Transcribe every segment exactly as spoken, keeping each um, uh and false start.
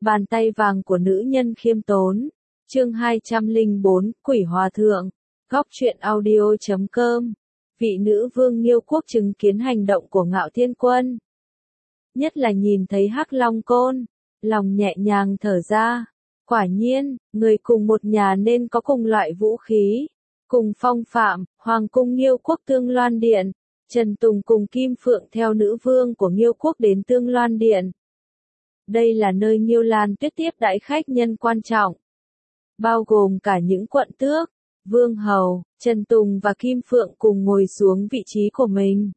Bàn tay vàng của nữ nhân khiêm tốn. Chương hai trăm lẻ bốn, Quỷ Hòa Thượng. Góc truyện audio chấm com. Vị nữ vương Nghiêu quốc chứng kiến hành động của Ngạo Thiên Quân. Nhất là nhìn thấy Hắc Long Côn, lòng nhẹ nhàng thở ra. Quả nhiên, người cùng một nhà nên có cùng loại vũ khí, cùng phong phạm. Hoàng cung Nghiêu quốc Tương Loan Điện. Trần Tùng cùng Kim Phượng theo nữ vương của Nghiêu quốc đến Tương Loan Điện. Đây là nơi Nghiêu Lan Tuyết tiếp đãi khách nhân quan trọng, bao gồm cả những quận tước, vương hầu. Trần Tùng và Kim Phượng cùng ngồi xuống vị trí của mình.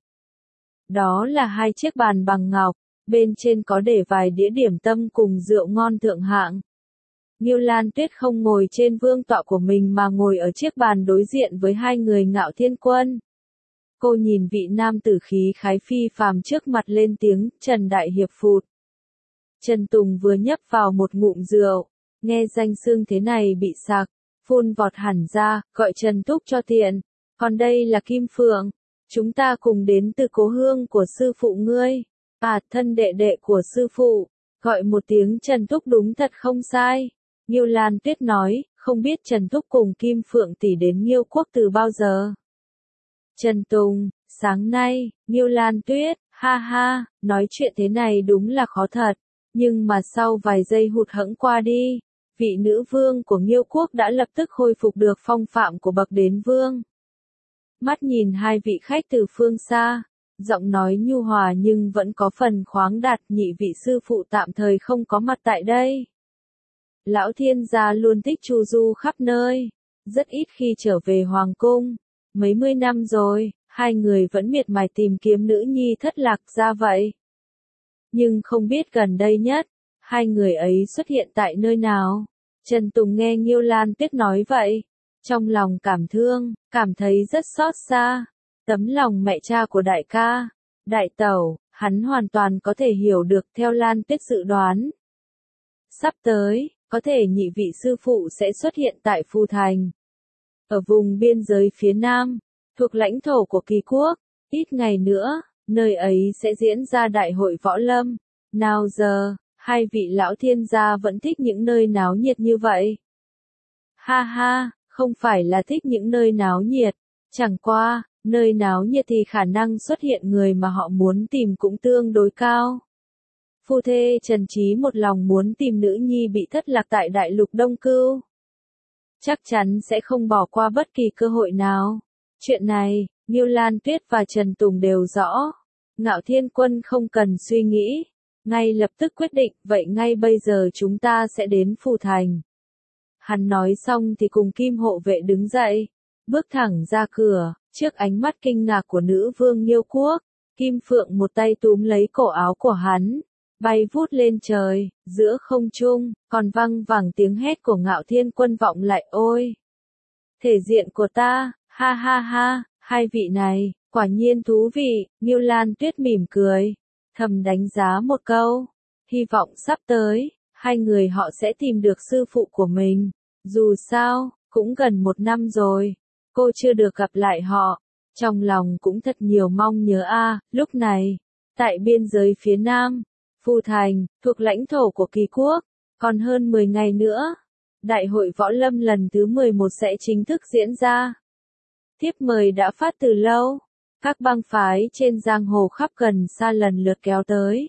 Đó là hai chiếc bàn bằng ngọc, bên trên có để vài đĩa điểm tâm cùng rượu ngon thượng hạng. Nghiêu Lan Tuyết không ngồi trên vương tọa của mình mà ngồi ở chiếc bàn đối diện với hai người Ngạo Thiên Quân. Cô nhìn vị nam tử khí khái phi phàm trước mặt lên tiếng, Trần Đại Hiệp phụt. Trần Tùng vừa nhấp vào một ngụm rượu, nghe danh xưng thế này bị sặc, phun vọt hẳn ra, gọi Trần Thúc cho tiện. Còn đây là Kim Phượng, chúng ta cùng đến từ cố hương của sư phụ ngươi. À, thân đệ đệ của sư phụ, gọi một tiếng Trần Thúc đúng thật không sai. Nghiêu Lan Tuyết nói, không biết Trần Thúc cùng Kim Phượng tỷ đến Nghiêu quốc từ bao giờ. Trần Tùng, sáng nay. Nghiêu Lan Tuyết, ha ha, nói chuyện thế này đúng là khó thật. Nhưng mà sau vài giây hụt hẫng qua đi, vị nữ vương của Nghiêu quốc đã lập tức khôi phục được phong phạm của bậc đến vương. Mắt nhìn hai vị khách từ phương xa, giọng nói nhu hòa nhưng vẫn có phần khoáng đạt, nhị vị sư phụ tạm thời không có mặt tại đây. Lão Thiên gia luôn thích chu du khắp nơi, rất ít khi trở về hoàng cung. Mấy mươi năm rồi, hai người vẫn miệt mài tìm kiếm nữ nhi thất lạc ra vậy. Nhưng không biết gần đây nhất, hai người ấy xuất hiện tại nơi nào. Trần Tùng nghe Nghiêu Lan Tuyết nói vậy, trong lòng cảm thương, cảm thấy rất xót xa. Tấm lòng mẹ cha của đại ca, đại tẩu, hắn hoàn toàn có thể hiểu được theo Lan Tuyết dự đoán. Sắp tới, có thể nhị vị sư phụ sẽ xuất hiện tại Phù Thành. Ở vùng biên giới phía Nam, thuộc lãnh thổ của Kỳ quốc, ít ngày nữa, nơi ấy sẽ diễn ra đại hội võ lâm. Nào giờ, hai vị lão thiên gia vẫn thích những nơi náo nhiệt như vậy. Ha ha, không phải là thích những nơi náo nhiệt, chẳng qua, nơi náo nhiệt thì khả năng xuất hiện người mà họ muốn tìm cũng tương đối cao. Phu thê Trần Trí một lòng muốn tìm nữ nhi bị thất lạc tại đại lục Đông Cưu. Chắc chắn sẽ không bỏ qua bất kỳ cơ hội nào. Chuyện này, Nghiêu Lan Tuyết và Trần Tùng đều rõ. Ngạo Thiên Quân không cần suy nghĩ, ngay lập tức quyết định, vậy ngay bây giờ chúng ta sẽ đến Phù Thành. Hắn nói xong thì cùng Kim hộ vệ đứng dậy, bước thẳng ra cửa, trước ánh mắt kinh ngạc của nữ vương Nghiêu quốc. Kim Phượng một tay túm lấy cổ áo của hắn, bay vút lên trời, giữa không trung, còn văng vẳng tiếng hét của Ngạo Thiên Quân vọng lại, ôi! Thể diện của ta, ha ha ha, hai vị này, quả nhiên thú vị. Nghiêu Lan Tuyết mỉm cười, thầm đánh giá một câu, hy vọng sắp tới, hai người họ sẽ tìm được sư phụ của mình. Dù sao, cũng gần một năm rồi, cô chưa được gặp lại họ, trong lòng cũng thật nhiều mong nhớ a. À, lúc này, tại biên giới phía Nam, Phù Thành, thuộc lãnh thổ của Kỳ quốc, còn hơn mười ngày nữa, Đại hội Võ Lâm lần thứ mười một sẽ chính thức diễn ra. Thiếp mời đã phát từ lâu, các bang phái trên giang hồ khắp gần xa lần lượt kéo tới.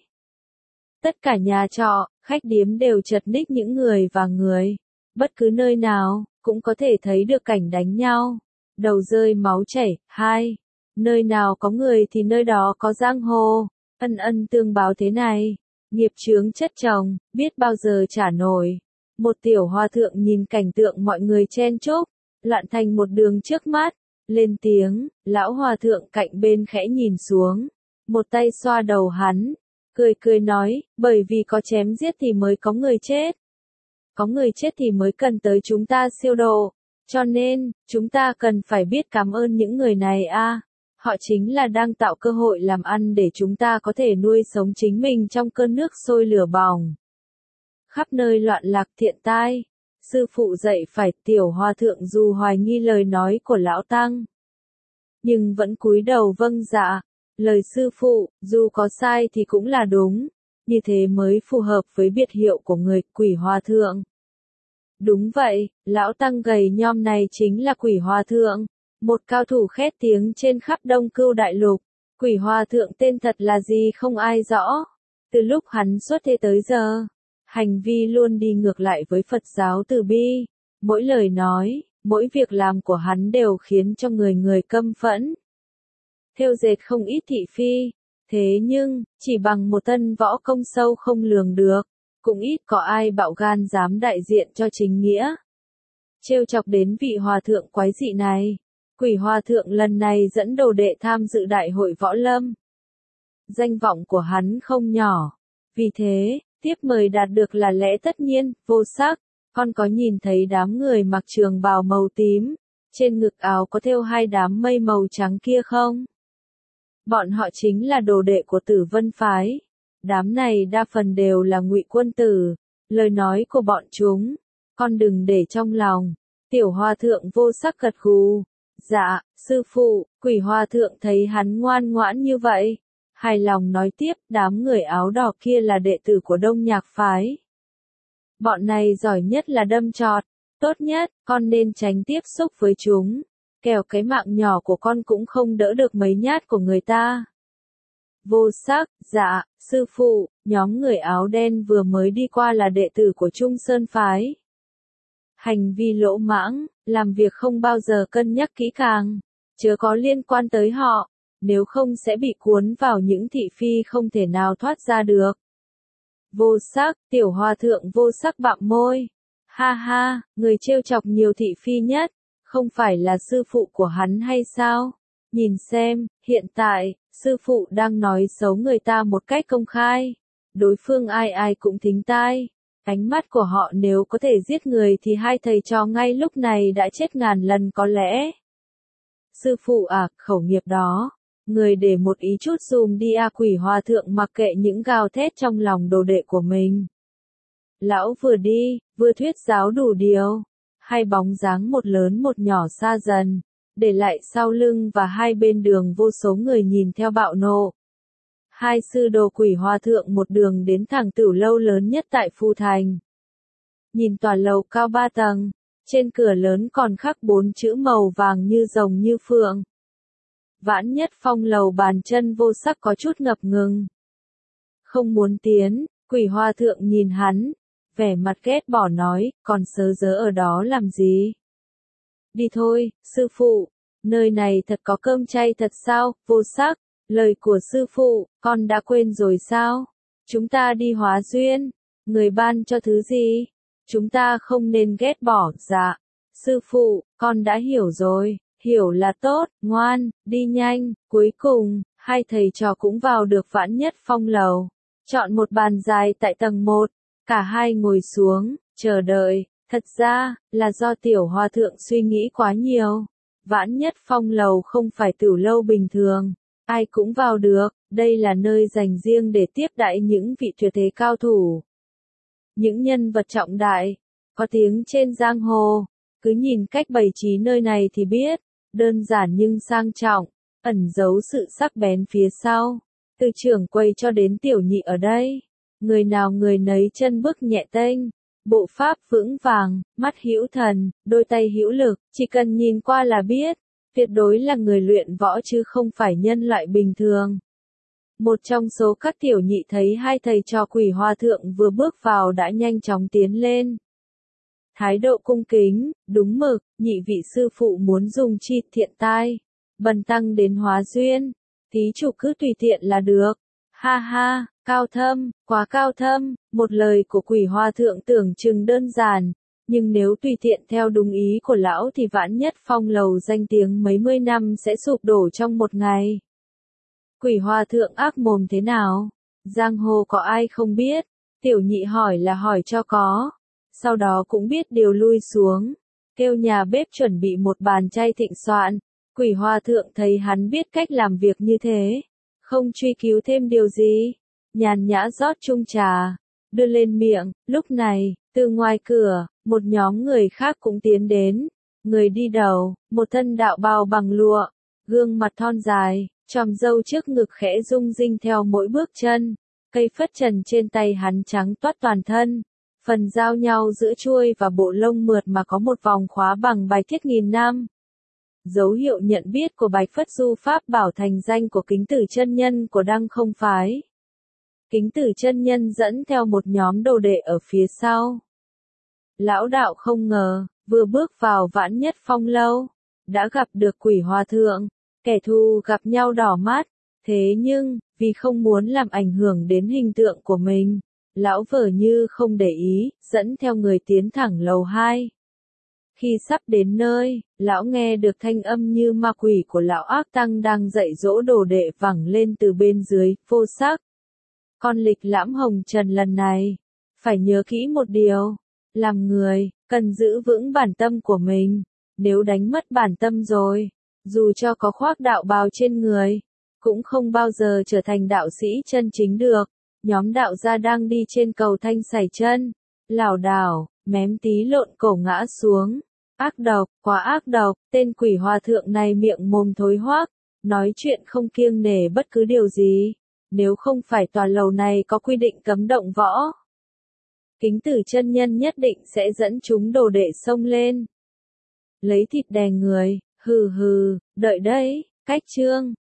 Tất cả nhà trọ, khách điếm đều chật ních những người và người, bất cứ nơi nào, cũng có thể thấy được cảnh đánh nhau, đầu rơi máu chảy. Hai, nơi nào có người thì nơi đó có giang hồ, ân ân tương báo thế này. Nghiệp chướng chất chồng, biết bao giờ trả nổi. Một tiểu hòa thượng nhìn cảnh tượng mọi người chen chúc, loạn thành một đường trước mắt, lên tiếng. Lão hòa thượng cạnh bên khẽ nhìn xuống, một tay xoa đầu hắn, cười cười nói, bởi vì có chém giết thì mới có người chết. Có người chết thì mới cần tới chúng ta siêu độ, cho nên, chúng ta cần phải biết cảm ơn những người này a. À. Họ chính là đang tạo cơ hội làm ăn để chúng ta có thể nuôi sống chính mình trong cơn nước sôi lửa bỏng. Khắp nơi loạn lạc thiện tai, sư phụ dạy phải. Tiểu hòa thượng dù hoài nghi lời nói của lão tăng, nhưng vẫn cúi đầu vâng dạ. Lời sư phụ, dù có sai thì cũng là đúng. như thế mới phù hợp với biệt hiệu của người Quỷ Hòa Thượng. Đúng vậy, lão tăng gầy nhom này chính là Quỷ Hòa Thượng, một cao thủ khét tiếng trên khắp Đông Cưu Đại Lục. Quỷ Hòa Thượng tên thật là gì không ai rõ. Từ lúc hắn xuất thế tới giờ, hành vi luôn đi ngược lại với Phật giáo từ bi. Mỗi lời nói, mỗi việc làm của hắn đều khiến cho người người căm phẫn. Thêu dệt không ít thị phi, thế nhưng, chỉ bằng một thân võ công sâu không lường được, cũng ít có ai bạo gan dám đại diện cho chính nghĩa. Trêu chọc đến vị hòa thượng quái dị này, Quỷ Hòa Thượng lần này dẫn đồ đệ tham dự đại hội võ lâm. Danh vọng của hắn không nhỏ, vì thế, tiếp mời đạt được là lẽ tất nhiên, vô sắc. Con có nhìn thấy đám người mặc trường bào màu tím, trên ngực áo có thêu hai đám mây màu trắng kia không? Bọn họ chính là đồ đệ của Tử Vân phái. Đám này đa phần đều là Ngụy quân tử, lời nói của bọn chúng, con đừng để trong lòng. Tiểu Hòa Thượng vô sắc gật gù. Dạ, sư phụ. Quỷ Hòa Thượng thấy hắn ngoan ngoãn như vậy, hài lòng nói tiếp, đám người áo đỏ kia là đệ tử của Đông Nhạc phái. Bọn này giỏi nhất là đâm chọt, tốt nhất, con nên tránh tiếp xúc với chúng, kẻo cái mạng nhỏ của con cũng không đỡ được mấy nhát của người ta. Vô sắc, dạ, sư phụ. Nhóm người áo đen vừa mới đi qua là đệ tử của Trung Sơn phái. Hành vi lỗ mãng, làm việc không bao giờ cân nhắc kỹ càng, chớ có liên quan tới họ, nếu không sẽ bị cuốn vào những thị phi không thể nào thoát ra được. Vô sắc. Tiểu Hòa Thượng vô sắc bặm môi. Ha ha, người trêu chọc nhiều thị phi nhất, không phải là sư phụ của hắn hay sao? Nhìn xem, hiện tại, sư phụ đang nói xấu người ta một cách công khai. Đối phương ai ai cũng thính tai. Ánh mắt của họ nếu có thể giết người thì hai thầy trò ngay lúc này đã chết ngàn lần có lẽ. Sư phụ à, khẩu nghiệp đó. Người để một ý chút dùm đi à. Quỷ Hòa Thượng mặc kệ những gào thét trong lòng đồ đệ của mình. Lão vừa đi, vừa thuyết giáo đủ điều. Hai bóng dáng một lớn một nhỏ xa dần, để lại sau lưng và hai bên đường vô số người nhìn theo bạo nộ. Hai sư đồ Quỷ Hòa Thượng một đường đến thẳng Tửu lâu lớn nhất tại Phù Thành. Nhìn tòa lầu cao ba tầng, trên cửa lớn còn khắc bốn chữ màu vàng như rồng như phượng. Vãn Nhất Phong lầu bàn chân vô sắc có chút ngập ngừng. Không muốn tiến. Quỷ Hòa Thượng nhìn hắn, vẻ mặt ghét bỏ nói, còn sớ dớ ở đó làm gì? Đi thôi, sư phụ, nơi này thật có cơm chay thật sao? Vô sắc, lời của sư phụ, con đã quên rồi sao? Chúng ta đi hóa duyên, người ban cho thứ gì? Chúng ta không nên ghét bỏ. Dạ, sư phụ, con đã hiểu rồi. Hiểu là tốt, ngoan, đi nhanh. Cuối cùng, hai thầy trò cũng vào được Vãn Nhất Phong lầu. Chọn một bàn dài tại tầng một, cả hai ngồi xuống, chờ đợi. Thật ra, là do Tiểu Hòa Thượng suy nghĩ quá nhiều. Vãn Nhất Phong lầu không phải tửu lâu bình thường, ai cũng vào được, đây là nơi dành riêng để tiếp đãi những vị tuyệt thế cao thủ. Những nhân vật trọng đại, có tiếng trên giang hồ, cứ nhìn cách bày trí nơi này thì biết, đơn giản nhưng sang trọng, ẩn giấu sự sắc bén phía sau. Từ trưởng quầy cho đến tiểu nhị ở đây, người nào người nấy chân bước nhẹ tênh, bộ pháp vững vàng, mắt hữu thần, đôi tay hữu lực, chỉ cần nhìn qua là biết, tuyệt đối là người luyện võ chứ không phải nhân loại bình thường. Một trong số các tiểu nhị thấy hai thầy trò Quỷ Hòa Thượng vừa bước vào đã nhanh chóng tiến lên. Thái độ cung kính, đúng mực, nhị vị sư phụ muốn dùng chi thiện tai, bần tăng đến hóa duyên, thí chủ cứ tùy tiện là được. Ha ha, cao thâm, quá cao thâm. Một lời của Quỷ Hòa Thượng tưởng chừng đơn giản, nhưng nếu tùy tiện theo đúng ý của lão thì Vãn Nhất Phong lầu danh tiếng mấy mươi năm sẽ sụp đổ trong một ngày. Quỷ Hòa Thượng ác mồm thế nào? Giang hồ có ai không biết? Tiểu nhị hỏi là hỏi cho có. Sau đó cũng biết điều lui xuống, kêu nhà bếp chuẩn bị một bàn chay thịnh soạn. Quỷ Hòa Thượng thấy hắn biết cách làm việc như thế, không truy cứu thêm điều gì, nhàn nhã rót chung trà, đưa lên miệng. Lúc này, từ ngoài cửa, một nhóm người khác cũng tiến đến. Người đi đầu, một thân đạo bào bằng lụa, gương mặt thon dài, chòm râu trước ngực khẽ rung rinh theo mỗi bước chân, Cây phất trần trên tay hắn trắng toát toàn thân, phần giao nhau giữa chuôi và bộ lông mượt mà có một vòng khóa bằng bạch thiết nghìn năm. Dấu hiệu nhận biết của Bạch Phất Du Pháp Bảo thành danh của Kính Tử chân nhân của Đăng Không phái. Kính Tử chân nhân dẫn theo một nhóm đồ đệ ở phía sau. Lão đạo không ngờ, vừa bước vào Vãn Nhất Phong lâu, đã gặp được Quỷ Hòa Thượng, kẻ thù gặp nhau đỏ mắt, thế nhưng, vì không muốn làm ảnh hưởng đến hình tượng của mình, lão vờ như không để ý, dẫn theo người tiến thẳng lầu hai. Khi sắp đến nơi, lão nghe được thanh âm như ma quỷ của lão ác tăng đang dạy dỗ đồ đệ vẳng lên từ bên dưới, vô sắc. Con lịch lãm hồng trần lần này, phải nhớ kỹ một điều, làm người, cần giữ vững bản tâm của mình, nếu đánh mất bản tâm rồi, dù cho có khoác đạo bào trên người, cũng không bao giờ trở thành đạo sĩ chân chính được. Nhóm đạo gia đang đi trên cầu thanh sải chân, lảo đảo, mém tí lộn cổ ngã xuống. Ác độc, quá ác độc, tên Quỷ Hòa Thượng này miệng mồm thối hoác, nói chuyện không kiêng nể bất cứ điều gì, nếu không phải tòa lầu này có quy định cấm động võ. Kính Tử chân nhân nhất định sẽ dẫn chúng đồ đệ xông lên. Lấy thịt đè người, hừ hừ, đợi đấy, cách chương.